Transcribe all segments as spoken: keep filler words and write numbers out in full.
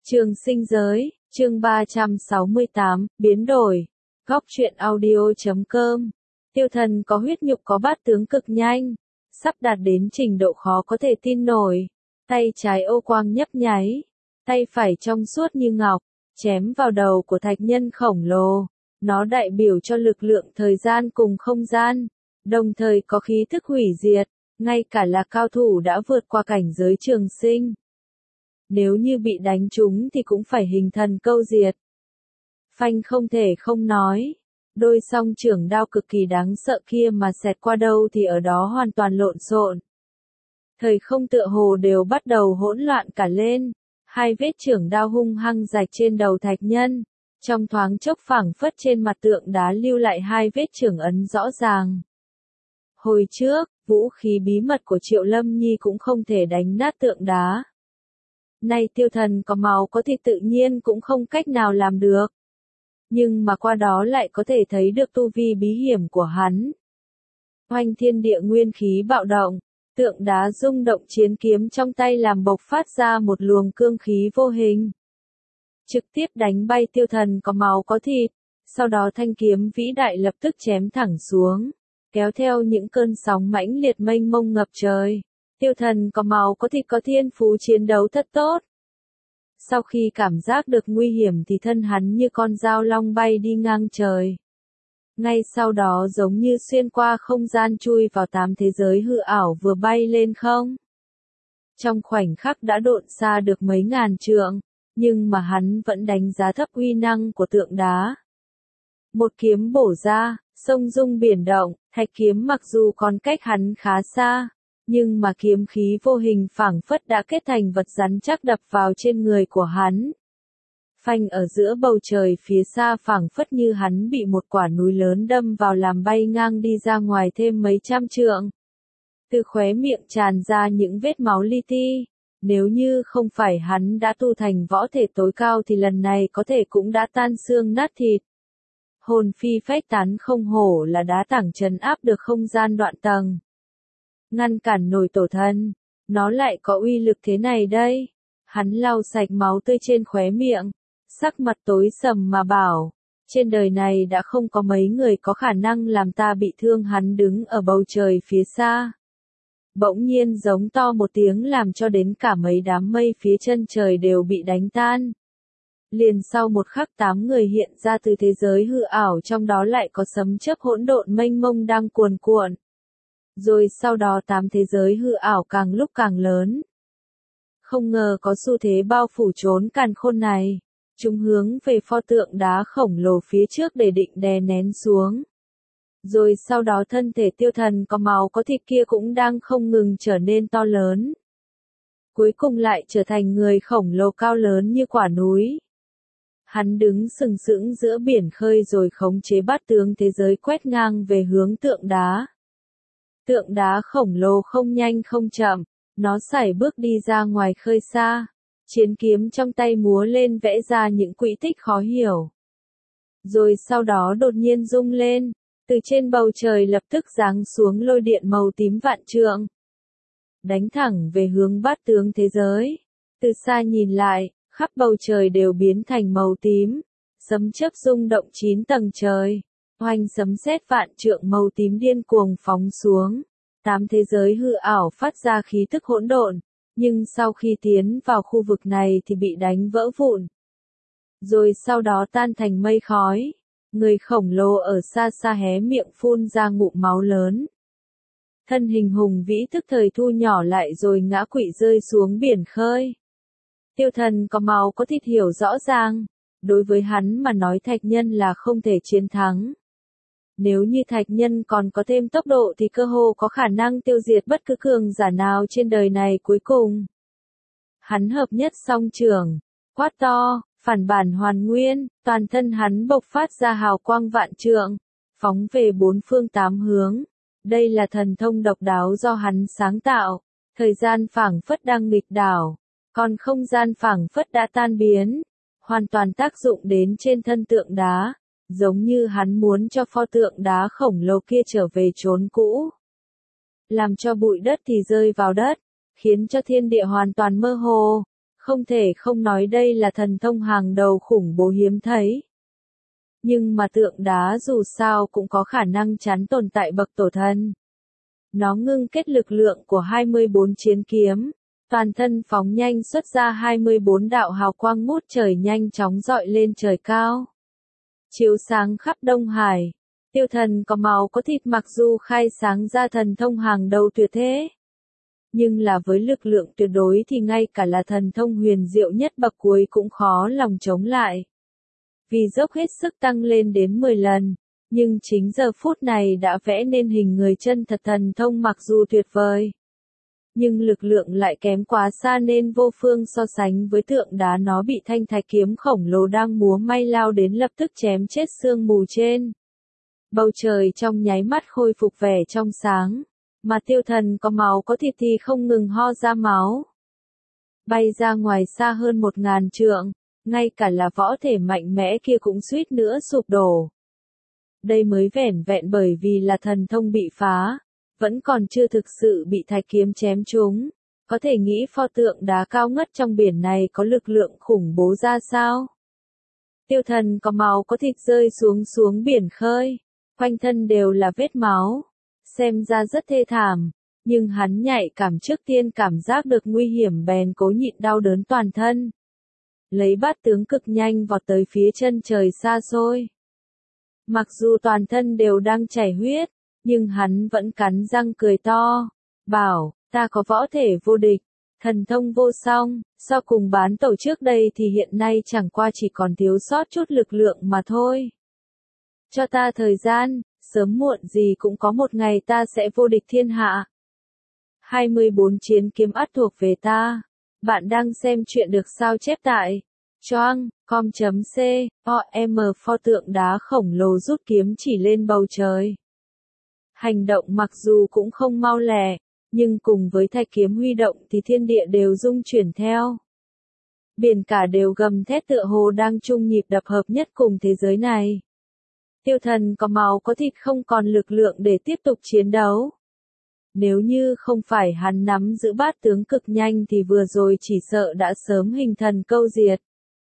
Trường sinh giới, chương ba trăm sáu mươi tám, biến đổi. Góc truyện audio chấm com. Tiêu thần có huyết nhục có bát tướng cực nhanh, sắp đạt đến trình độ khó có thể tin nổi. Tay trái ô quang nhấp nháy, tay phải trong suốt như ngọc, chém vào đầu của thạch nhân khổng lồ. Nó đại biểu cho lực lượng thời gian cùng không gian, đồng thời có khí thức hủy diệt, ngay cả là cao thủ đã vượt qua cảnh giới trường sinh. Nếu như bị đánh trúng thì cũng phải hình thần câu diệt. Phanh không thể không nói, đôi song trưởng đao cực kỳ đáng sợ kia mà xẹt qua đâu thì ở đó hoàn toàn lộn xộn. Thời không tựa hồ đều bắt đầu hỗn loạn cả lên, hai vết trưởng đao hung hăng rạch trên đầu thạch nhân, trong thoáng chốc phảng phất trên mặt tượng đá lưu lại hai vết trưởng ấn rõ ràng. Hồi trước, vũ khí bí mật của Triệu Lâm Nhi cũng không thể đánh nát tượng đá. Nay tiêu thần có máu có thịt tự nhiên cũng không cách nào làm được. Nhưng mà qua đó lại có thể thấy được tu vi bí hiểm của hắn. Oanh thiên địa nguyên khí bạo động, tượng đá rung động, chiến kiếm trong tay làm bộc phát ra một luồng cương khí vô hình. Trực tiếp đánh bay tiêu thần có máu có thịt, sau đó thanh kiếm vĩ đại lập tức chém thẳng xuống, kéo theo những cơn sóng mãnh liệt mênh mông ngập trời. Tiêu thần có máu có thịt có thiên phú chiến đấu thật tốt. Sau khi cảm giác được nguy hiểm thì thân hắn như con dao long bay đi ngang trời. Ngay sau đó giống như xuyên qua không gian chui vào tám thế giới hư ảo vừa bay lên không. Trong khoảnh khắc đã độn xa được mấy ngàn trượng, nhưng mà hắn vẫn đánh giá thấp uy năng của tượng đá. Một kiếm bổ ra, sông rung biển động, thạch kiếm mặc dù còn cách hắn khá xa, nhưng mà kiếm khí vô hình phảng phất đã kết thành vật rắn chắc đập vào trên người của hắn. Phanh ở giữa bầu trời phía xa phảng phất như hắn bị một quả núi lớn đâm vào làm bay ngang đi ra ngoài thêm mấy trăm trượng. Từ khóe miệng tràn ra những vết máu li ti, nếu như không phải hắn đã tu thành võ thể tối cao thì lần này có thể cũng đã tan xương nát thịt. Hồn phi phách tán, không hổ là đá tảng trấn áp được không gian đoạn tầng. Ngăn cản nổi tổ thân, nó lại có uy lực thế này đây. Hắn lau sạch máu tươi trên khóe miệng, sắc mặt tối sầm mà bảo, trên đời này đã không có mấy người có khả năng làm ta bị thương. Hắn đứng ở bầu trời phía xa, bỗng nhiên giống to một tiếng làm cho đến cả mấy đám mây phía chân trời đều bị đánh tan. Liền sau một khắc tám người hiện ra từ thế giới hư ảo, trong đó lại có sấm chớp hỗn độn mênh mông đang cuồn cuộn. Rồi sau đó tám thế giới hư ảo càng lúc càng lớn. Không ngờ có xu thế bao phủ trốn càn khôn này. Chúng hướng về pho tượng đá khổng lồ phía trước để định đè nén xuống. Rồi sau đó thân thể tiêu thần có máu có thịt kia cũng đang không ngừng trở nên to lớn. Cuối cùng lại trở thành người khổng lồ cao lớn như quả núi. Hắn đứng sừng sững giữa biển khơi rồi khống chế bát tướng thế giới quét ngang về hướng tượng đá. Tượng đá khổng lồ không nhanh không chậm, nó sải bước đi ra ngoài khơi xa, chiến kiếm trong tay múa lên vẽ ra những quỹ tích khó hiểu. Rồi sau đó đột nhiên rung lên, từ trên bầu trời lập tức giáng xuống lôi điện màu tím vạn trượng. Đánh thẳng về hướng bát tướng thế giới. Từ xa nhìn lại, khắp bầu trời đều biến thành màu tím, sấm chớp rung động chín tầng trời. Oanh sấm sét vạn trượng màu tím điên cuồng phóng xuống, tám thế giới hư ảo phát ra khí tức hỗn độn, nhưng sau khi tiến vào khu vực này thì bị đánh vỡ vụn. Rồi sau đó tan thành mây khói, người khổng lồ ở xa xa hé miệng phun ra ngụm máu lớn. Thân hình hùng vĩ tức thời thu nhỏ lại rồi ngã quỵ rơi xuống biển khơi. Tiêu thần có máu có thịt hiểu rõ ràng, đối với hắn mà nói thạch nhân là không thể chiến thắng. Nếu như thạch nhân còn có thêm tốc độ thì cơ hồ có khả năng tiêu diệt bất cứ cường giả nào trên đời này cuối cùng. Hắn hợp nhất song trường, quát to, phản bản hoàn nguyên, toàn thân hắn bộc phát ra hào quang vạn trượng, phóng về bốn phương tám hướng. Đây là thần thông độc đáo do hắn sáng tạo, thời gian phảng phất đang nghịch đảo, còn không gian phảng phất đã tan biến, hoàn toàn tác dụng đến trên thân tượng đá. Giống như hắn muốn cho pho tượng đá khổng lồ kia trở về chốn cũ. Làm cho bụi đất thì rơi vào đất, khiến cho thiên địa hoàn toàn mơ hồ, Không thể không nói đây là thần thông hàng đầu khủng bố hiếm thấy. Nhưng mà tượng đá dù sao cũng có khả năng chắn tồn tại bậc tổ thần. Nó ngưng kết lực lượng của hai mươi bốn chiến kiếm, toàn thân phóng nhanh xuất ra hai mươi bốn đạo hào quang ngút trời nhanh chóng dọi lên trời cao. Chiếu sáng khắp Đông Hải, tiêu thần có máu có thịt mặc dù khai sáng ra thần thông hàng đầu tuyệt thế. Nhưng là với lực lượng tuyệt đối thì ngay cả là thần thông huyền diệu nhất bậc cuối cũng khó lòng chống lại. Vì dốc hết sức tăng lên đến mười lần, nhưng chính giờ phút này đã vẽ nên hình người chân thật thần thông mặc dù tuyệt vời. Nhưng lực lượng lại kém quá xa nên vô phương so sánh với tượng đá nó bị thanh thạch kiếm khổng lồ đang múa may lao đến lập tức chém chết sương mù trên. Bầu trời trong nháy mắt khôi phục vẻ trong sáng, mà tiêu thần có máu có thịt thì không ngừng ho ra máu. Bay ra ngoài xa hơn một ngàn trượng, ngay cả là võ thể mạnh mẽ kia cũng suýt nữa sụp đổ. Đây mới vẻn vẹn bởi vì là thần thông bị phá, vẫn còn chưa thực sự bị thạch kiếm chém trúng. Có thể nghĩ pho tượng đá cao ngất trong biển này có lực lượng khủng bố ra sao? Tiêu thần có máu có thịt rơi xuống xuống biển khơi, quanh thân đều là vết máu, xem ra rất thê thảm, nhưng hắn nhạy cảm trước tiên cảm giác được nguy hiểm bèn cố nhịn đau đớn toàn thân. Lấy bát tướng cực nhanh vọt tới phía chân trời xa xôi. Mặc dù toàn thân đều đang chảy huyết, nhưng hắn vẫn cắn răng cười to, bảo, ta có võ thể vô địch, thần thông vô song, so cùng bán tổ trước đây thì hiện nay chẳng qua chỉ còn thiếu sót chút lực lượng mà thôi. Cho ta thời gian, sớm muộn gì cũng có một ngày ta sẽ vô địch thiên hạ. hai mươi bốn chiến kiếm ắt thuộc về ta. Bạn đang xem chuyện được sao chép tại choang com chấm com pho tượng đá khổng lồ rút kiếm chỉ lên bầu trời. Hành động mặc dù cũng không mau lẹ, nhưng cùng với thạch kiếm huy động thì thiên địa đều rung chuyển theo. Biển cả đều gầm thét tựa hồ đang chung nhịp đập hợp nhất cùng thế giới này. Tiêu thần có máu có thịt không còn lực lượng để tiếp tục chiến đấu. Nếu như không phải hắn nắm giữ bát tướng cực nhanh thì vừa rồi chỉ sợ đã sớm hình thần câu diệt.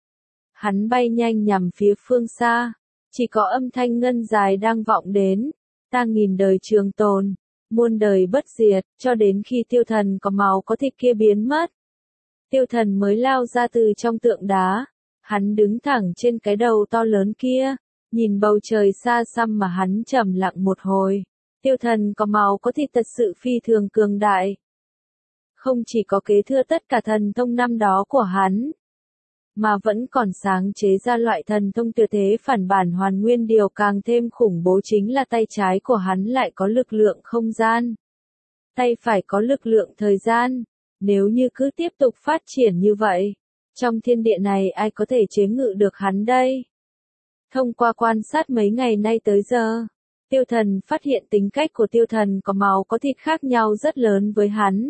Hắn bay nhanh nhằm phía phương xa, chỉ có âm thanh ngân dài đang vọng đến, ta nghìn đời trường tồn, muôn đời bất diệt, cho đến khi tiêu thần có máu có thịt kia biến mất. Tiêu thần mới lao ra từ trong tượng đá, hắn đứng thẳng trên cái đầu to lớn kia, nhìn bầu trời xa xăm mà hắn trầm lặng một hồi. Tiêu thần có máu có thịt thật sự phi thường cường đại. Không chỉ có kế thừa tất cả thần thông năm đó của hắn, mà vẫn còn sáng chế ra loại thần thông tuyệt thế phản bản hoàn nguyên. Điều càng thêm khủng bố chính là tay trái của hắn lại có lực lượng không gian. Tay phải có lực lượng thời gian. Nếu như cứ tiếp tục phát triển như vậy, trong thiên địa này ai có thể chế ngự được hắn đây? Thông qua quan sát mấy ngày nay tới giờ, tiêu thần phát hiện tính cách của tiêu thần có máu có thịt khác nhau rất lớn với hắn.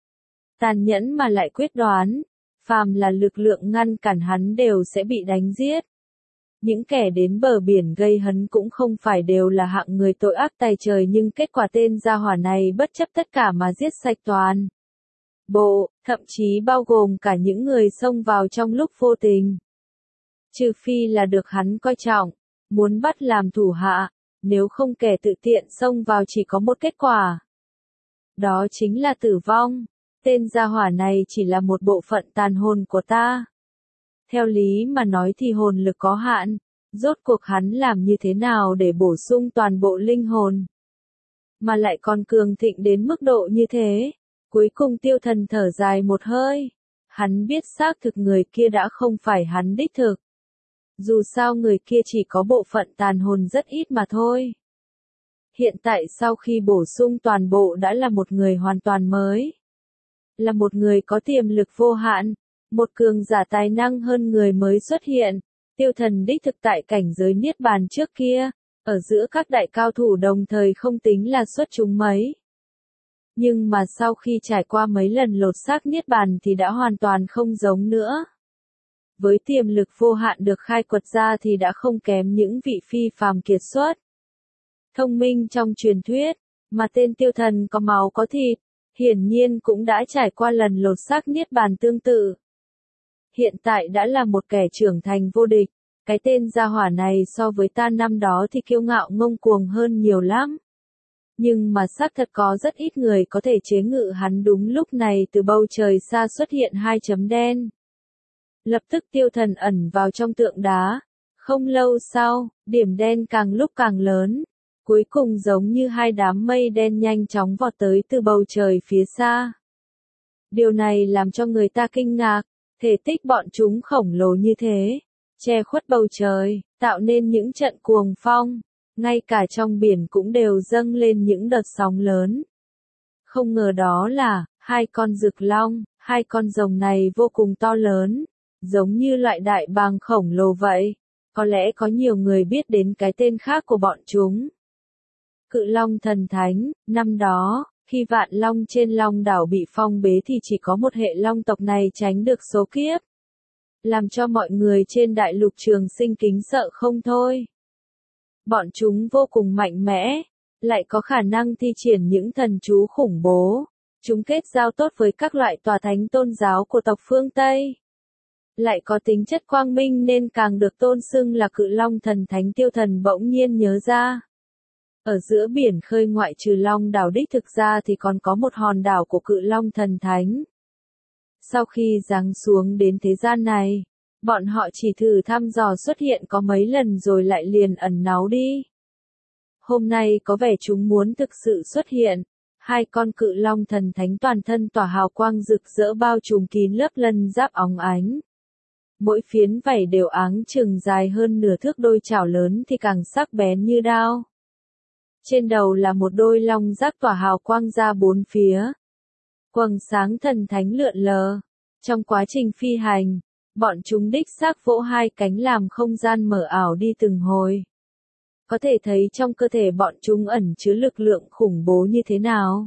Tàn nhẫn mà lại quyết đoán, phàm là lực lượng ngăn cản hắn đều sẽ bị đánh giết. Những kẻ đến bờ biển gây hấn cũng không phải đều là hạng người tội ác tày trời, nhưng kết quả tên gia hỏa này bất chấp tất cả mà giết sạch toàn bộ, thậm chí bao gồm cả những người xông vào trong lúc vô tình. Trừ phi là được hắn coi trọng, muốn bắt làm thủ hạ, nếu không kẻ tự tiện xông vào chỉ có một kết quả. Đó chính là tử vong. Tên gia hỏa này chỉ là một bộ phận tàn hồn của ta. Theo lý mà nói thì hồn lực có hạn, rốt cuộc hắn làm như thế nào để bổ sung toàn bộ linh hồn? Mà lại còn cường thịnh đến mức độ như thế. Cuối cùng tiêu thần thở dài một hơi. Hắn biết xác thực người kia đã không phải hắn đích thực. Dù sao người kia chỉ có bộ phận tàn hồn rất ít mà thôi. Hiện tại sau khi bổ sung toàn bộ đã là một người hoàn toàn mới. Là một người có tiềm lực vô hạn, một cường giả tài năng hơn người mới xuất hiện. Tiêu thần đích thực tại cảnh giới niết bàn trước kia, ở giữa các đại cao thủ đồng thời không tính là xuất chúng mấy. Nhưng mà sau khi trải qua mấy lần lột xác niết bàn thì đã hoàn toàn không giống nữa. Với tiềm lực vô hạn được khai quật ra thì đã không kém những vị phi phàm kiệt xuất. Thông minh trong truyền thuyết, mà tên tiêu thần có máu có thịt, hiển nhiên cũng đã trải qua lần lột xác niết bàn tương tự. hiện tại đã là một kẻ trưởng thành vô địch. Cái tên gia hỏa này so với ta năm đó thì kiêu ngạo ngông cuồng hơn nhiều lắm. Nhưng mà xác thật có rất ít người có thể chế ngự hắn. Đúng lúc này từ bầu trời xa xuất hiện hai chấm đen. Lập tức Tiêu Thần ẩn vào trong tượng đá. Không lâu sau, điểm đen càng lúc càng lớn. Cuối cùng giống như hai đám mây đen nhanh chóng vọt tới từ bầu trời phía xa. Điều này làm cho người ta kinh ngạc. Thể tích bọn chúng khổng lồ như thế, che khuất bầu trời, tạo nên những trận cuồng phong. Ngay cả trong biển cũng đều dâng lên những đợt sóng lớn. Không ngờ đó là, hai con rực long, hai con rồng này vô cùng to lớn, giống như loại đại bàng khổng lồ vậy. Có lẽ có nhiều người biết đến cái tên khác của bọn chúng. Cự long thần thánh, năm đó, khi vạn long trên long đảo bị phong bế thì chỉ có một hệ long tộc này tránh được số kiếp. Làm cho mọi người trên đại lục Trường Sinh kính sợ không thôi. Bọn chúng vô cùng mạnh mẽ, lại có khả năng thi triển những thần chú khủng bố. Chúng kết giao tốt với các loại tòa thánh tôn giáo của tộc phương Tây. Lại có tính chất quang minh nên càng được tôn xưng là cự long thần thánh. Tiêu Thần bỗng nhiên nhớ ra. Ở giữa biển khơi ngoại trừ long đảo đích thực ra thì còn có một hòn đảo của cự long thần thánh. Sau khi giáng xuống đến thế gian này, bọn họ chỉ thử thăm dò xuất hiện có mấy lần rồi lại liền ẩn náu đi. Hôm nay có vẻ chúng muốn thực sự xuất hiện. Hai con cự long thần thánh toàn thân tỏa hào quang rực rỡ bao trùm kín lớp lân giáp óng ánh. Mỗi phiến vảy đều áng chừng dài hơn nửa thước, đôi chảo lớn thì càng sắc bén như đao. Trên đầu là một đôi long giác tỏa hào quang ra bốn phía. Quầng sáng thần thánh lượn lờ. Trong quá trình phi hành, bọn chúng đích xác vỗ hai cánh làm không gian mở ảo đi từng hồi. Có thể thấy trong cơ thể bọn chúng ẩn chứa lực lượng khủng bố như thế nào.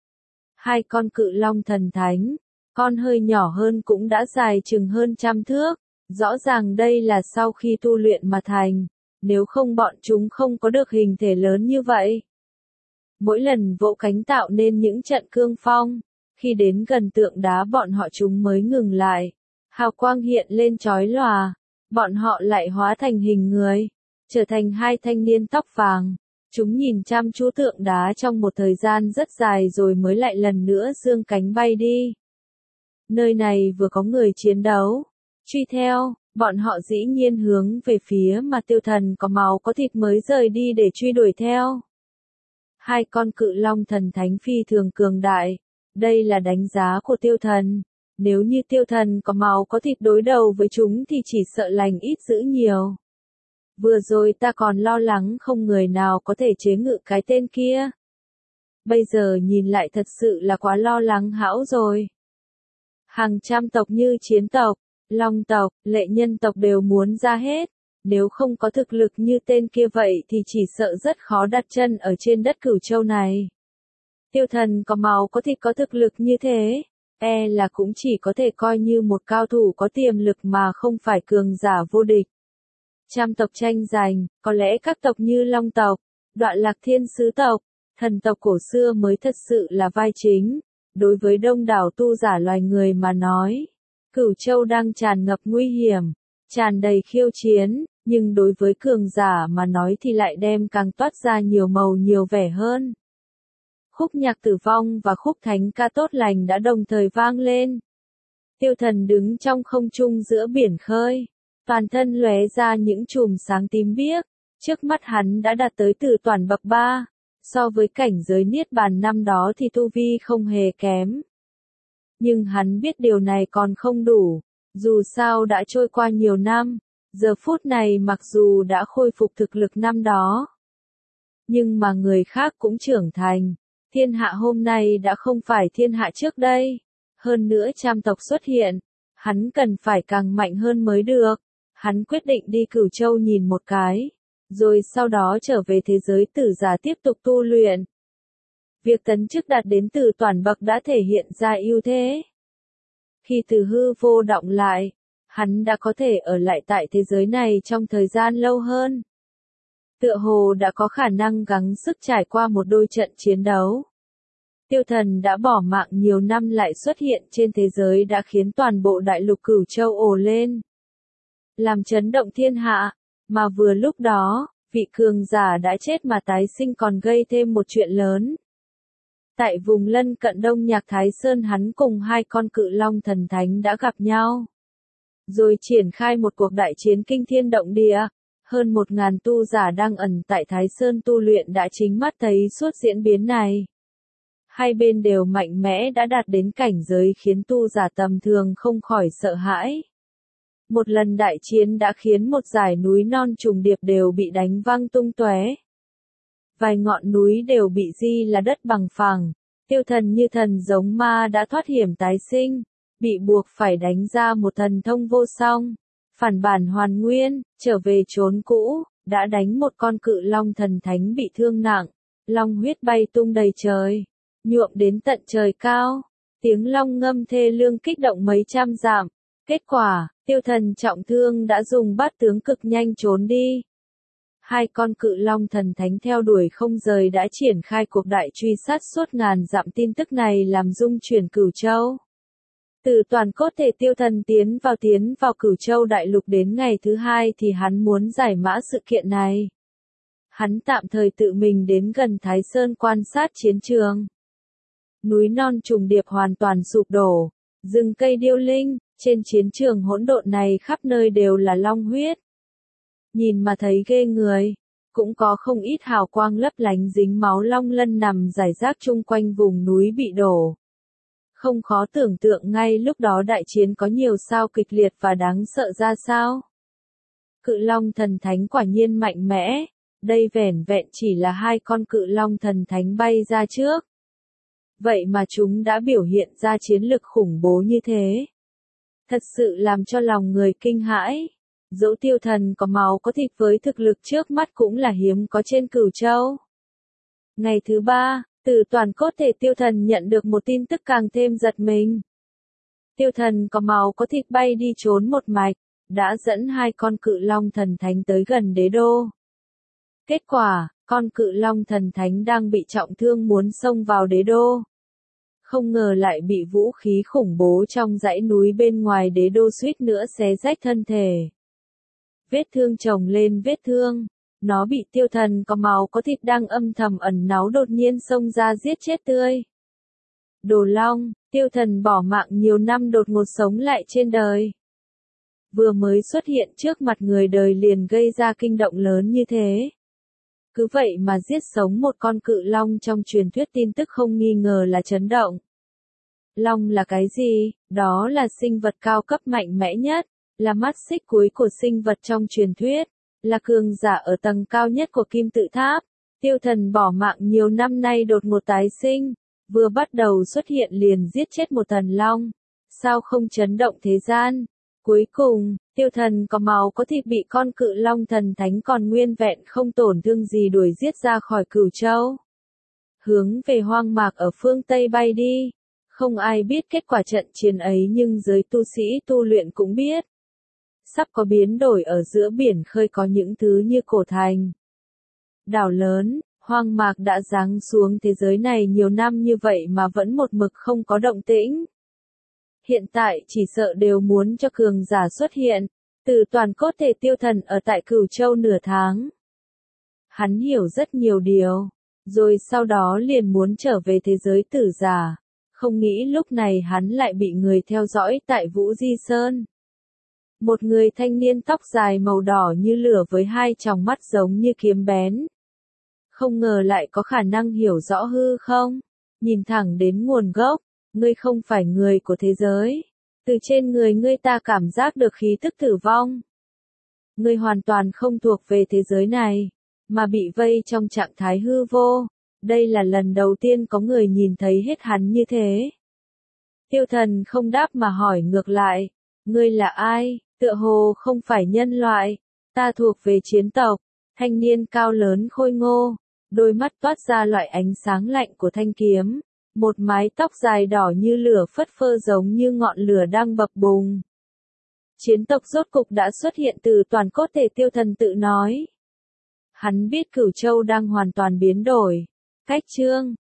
Hai con cự long thần thánh, con hơi nhỏ hơn cũng đã dài chừng hơn trăm thước. Rõ ràng đây là sau khi tu luyện mà thành, nếu không bọn chúng không có được hình thể lớn như vậy. Mỗi lần vỗ cánh tạo nên những trận cương phong, khi đến gần tượng đá bọn họ chúng mới ngừng lại. Hào quang hiện lên chói lòa, bọn họ lại hóa thành hình người, trở thành hai thanh niên tóc vàng. Chúng nhìn chăm chú tượng đá trong một thời gian rất dài rồi mới lại lần nữa giương cánh bay đi. Nơi này vừa có người chiến đấu, truy theo, bọn họ dĩ nhiên hướng về phía mà Tiêu Thần có máu có thịt mới rời đi để truy đuổi theo. Hai con cự long thần thánh phi thường cường đại, đây là đánh giá của Tiêu Thần. Nếu như Tiêu Thần có máu có thịt đối đầu với chúng thì chỉ sợ lành ít dữ nhiều. Vừa rồi ta còn lo lắng không người nào có thể chế ngự cái tên kia. Bây giờ nhìn lại thật sự là quá lo lắng hão rồi. Hàng trăm tộc như chiến tộc, long tộc, lệ nhân tộc đều muốn ra hết. Nếu không có thực lực như tên kia vậy thì chỉ sợ rất khó đặt chân ở trên đất Cửu Châu này. Tiêu Thần có máu có thịt có thực lực như thế, e là cũng chỉ có thể coi như một cao thủ có tiềm lực mà không phải cường giả vô địch. Trăm tộc tranh giành, có lẽ các tộc như Long tộc, Đoạn Lạc Thiên Sứ tộc, thần tộc cổ xưa mới thật sự là vai chính. Đối với đông đảo tu giả loài người mà nói, Cửu Châu đang tràn ngập nguy hiểm, tràn đầy khiêu chiến, nhưng đối với cường giả mà nói thì lại đem càng toát ra nhiều màu nhiều vẻ hơn. Khúc nhạc tử vong và khúc thánh ca tốt lành đã đồng thời vang lên. Tiêu Thần đứng trong không trung giữa biển khơi, toàn thân lóe ra những chùm sáng tím biếc, trước mắt hắn đã đạt tới Tử Toản bậc ba, so với cảnh giới niết bàn năm đó thì tu vi không hề kém. Nhưng hắn biết điều này còn không đủ, dù sao đã trôi qua nhiều năm, giờ phút này mặc dù đã khôi phục thực lực năm đó, nhưng mà người khác cũng trưởng thành. Thiên hạ hôm nay đã không phải thiên hạ trước đây. Hơn nữa trăm tộc xuất hiện, hắn cần phải càng mạnh hơn mới được. Hắn quyết định đi Cửu Châu nhìn một cái, rồi sau đó trở về thế giới tử giả tiếp tục tu luyện. Việc tấn chức đạt đến Tử Toản bậc đã thể hiện ra ưu thế. Khi từ hư vô động lại, hắn đã có thể ở lại tại thế giới này trong thời gian lâu hơn. Tựa hồ đã có khả năng gắng sức trải qua một đôi trận chiến đấu. Tiêu thần đã bỏ mạng nhiều năm lại xuất hiện trên thế giới đã khiến toàn bộ đại lục Cửu Châu ồ lên. Làm chấn động thiên hạ, mà vừa lúc đó, vị cường giả đã chết mà tái sinh còn gây thêm một chuyện lớn. Tại vùng lân cận Đông Nhạc Thái Sơn hắn cùng hai con cự long thần thánh đã gặp nhau. Rồi triển khai một cuộc đại chiến kinh thiên động địa. Hơn một ngàn tu giả đang ẩn tại Thái Sơn tu luyện đã chính mắt thấy suốt diễn biến này. Hai bên đều mạnh mẽ đã đạt đến cảnh giới khiến tu giả tầm thường không khỏi sợ hãi. Một lần đại chiến đã khiến một dải núi non trùng điệp đều bị đánh văng tung tóe. Vài ngọn núi đều bị di là đất bằng phẳng. Tiêu thần như thần giống ma đã thoát hiểm tái sinh, bị buộc phải đánh ra một thần thông vô song. Phản bản hoàn nguyên, trở về chốn cũ, đã đánh một con cự long thần thánh bị thương nặng. Long huyết bay tung đầy trời, nhuộm đến tận trời cao. Tiếng long ngâm thê lương kích động mấy trăm dặm. Kết quả, tiêu thần trọng thương đã dùng bát tướng cực nhanh trốn đi. Hai con cự long thần thánh theo đuổi không rời đã triển khai cuộc đại truy sát suốt ngàn dặm. Tin tức này làm rung chuyển Cửu Châu. Từ toàn cốt thể tiêu thần tiến vào tiến vào Cửu Châu đại lục đến ngày thứ hai thì hắn muốn giải mã sự kiện này. Hắn tạm thời tự mình đến gần Thái Sơn quan sát chiến trường. Núi non trùng điệp hoàn toàn sụp đổ, rừng cây điêu linh, trên chiến trường hỗn độn này khắp nơi đều là long huyết. Nhìn mà thấy ghê người, cũng có không ít hào quang lấp lánh dính máu long lân nằm rải rác chung quanh vùng núi bị đổ. Không khó tưởng tượng ngay lúc đó đại chiến có nhiều sao kịch liệt và đáng sợ ra sao. Cự long thần thánh quả nhiên mạnh mẽ, đây vẻn vẹn chỉ là hai con cự long thần thánh bay ra trước. Vậy mà chúng đã biểu hiện ra chiến lực khủng bố như thế. Thật sự làm cho lòng người kinh hãi. Dẫu tiêu thần có máu có thịt với thực lực trước mắt cũng là hiếm có trên Cửu Châu. Ngày thứ ba, từ toàn cốt thể tiêu thần nhận được một tin tức càng thêm giật mình. Tiêu thần có máu có thịt bay đi trốn một mạch, đã dẫn hai con cự long thần thánh tới gần đế đô. Kết quả, con cự long thần thánh đang bị trọng thương muốn xông vào đế đô. Không ngờ lại bị vũ khí khủng bố trong dãy núi bên ngoài đế đô suýt nữa xé rách thân thể. Vết thương chồng lên vết thương, nó bị tiêu thần có máu có thịt đang âm thầm ẩn náu đột nhiên xông ra giết chết tươi. Đồ long, tiêu thần bỏ mạng nhiều năm đột ngột sống lại trên đời. Vừa mới xuất hiện trước mặt người đời liền gây ra kinh động lớn như thế. Cứ vậy mà giết sống một con cự long trong truyền thuyết tin tức không nghi ngờ là chấn động. Long là cái gì? Đó là sinh vật cao cấp mạnh mẽ nhất, là mắt xích cuối của sinh vật trong truyền thuyết, là cường giả ở tầng cao nhất của kim tự tháp. Tiêu thần bỏ mạng nhiều năm nay đột ngột tái sinh, vừa bắt đầu xuất hiện liền giết chết một thần long. Sao không chấn động thế gian? Cuối cùng, tiêu thần có máu có thịt bị con cự long thần thánh còn nguyên vẹn không tổn thương gì đuổi giết ra khỏi Cửu Châu. Hướng về hoang mạc ở phương Tây bay đi. Không ai biết kết quả trận chiến ấy nhưng giới tu sĩ tu luyện cũng biết. Sắp có biến đổi ở giữa biển khơi có những thứ như cổ thành. Đảo lớn, hoang mạc đã giáng xuống thế giới này nhiều năm như vậy mà vẫn một mực không có động tĩnh. Hiện tại chỉ sợ đều muốn cho cường giả xuất hiện, từ toàn cốt thể tiêu thần ở tại Cửu Châu nửa tháng. Hắn hiểu rất nhiều điều, rồi sau đó liền muốn trở về thế giới tử giả, không nghĩ lúc này hắn lại bị người theo dõi tại Vũ Di Sơn. Một người thanh niên tóc dài màu đỏ như lửa với hai tròng mắt giống như kiếm bén. Không ngờ lại có khả năng hiểu rõ hư không, nhìn thẳng đến nguồn gốc. Ngươi không phải người của thế giới. Từ trên người ngươi ta cảm giác được khí tức tử vong. Ngươi hoàn toàn không thuộc về thế giới này, mà bị vây trong trạng thái hư vô. Đây là lần đầu tiên có người nhìn thấy hết hắn như thế. Tiêu thần không đáp mà hỏi ngược lại. Ngươi là ai? Tựa hồ không phải nhân loại. Ta thuộc về chiến tộc. Thanh niên cao lớn khôi ngô. Đôi mắt toát ra loại ánh sáng lạnh của thanh kiếm. Một mái tóc dài đỏ như lửa phất phơ giống như ngọn lửa đang bập bùng. Chiến tộc rốt cục đã xuất hiện từ toàn cốt thể tiêu thần tự nói. Hắn biết Cửu Châu đang hoàn toàn biến đổi. Cách chương,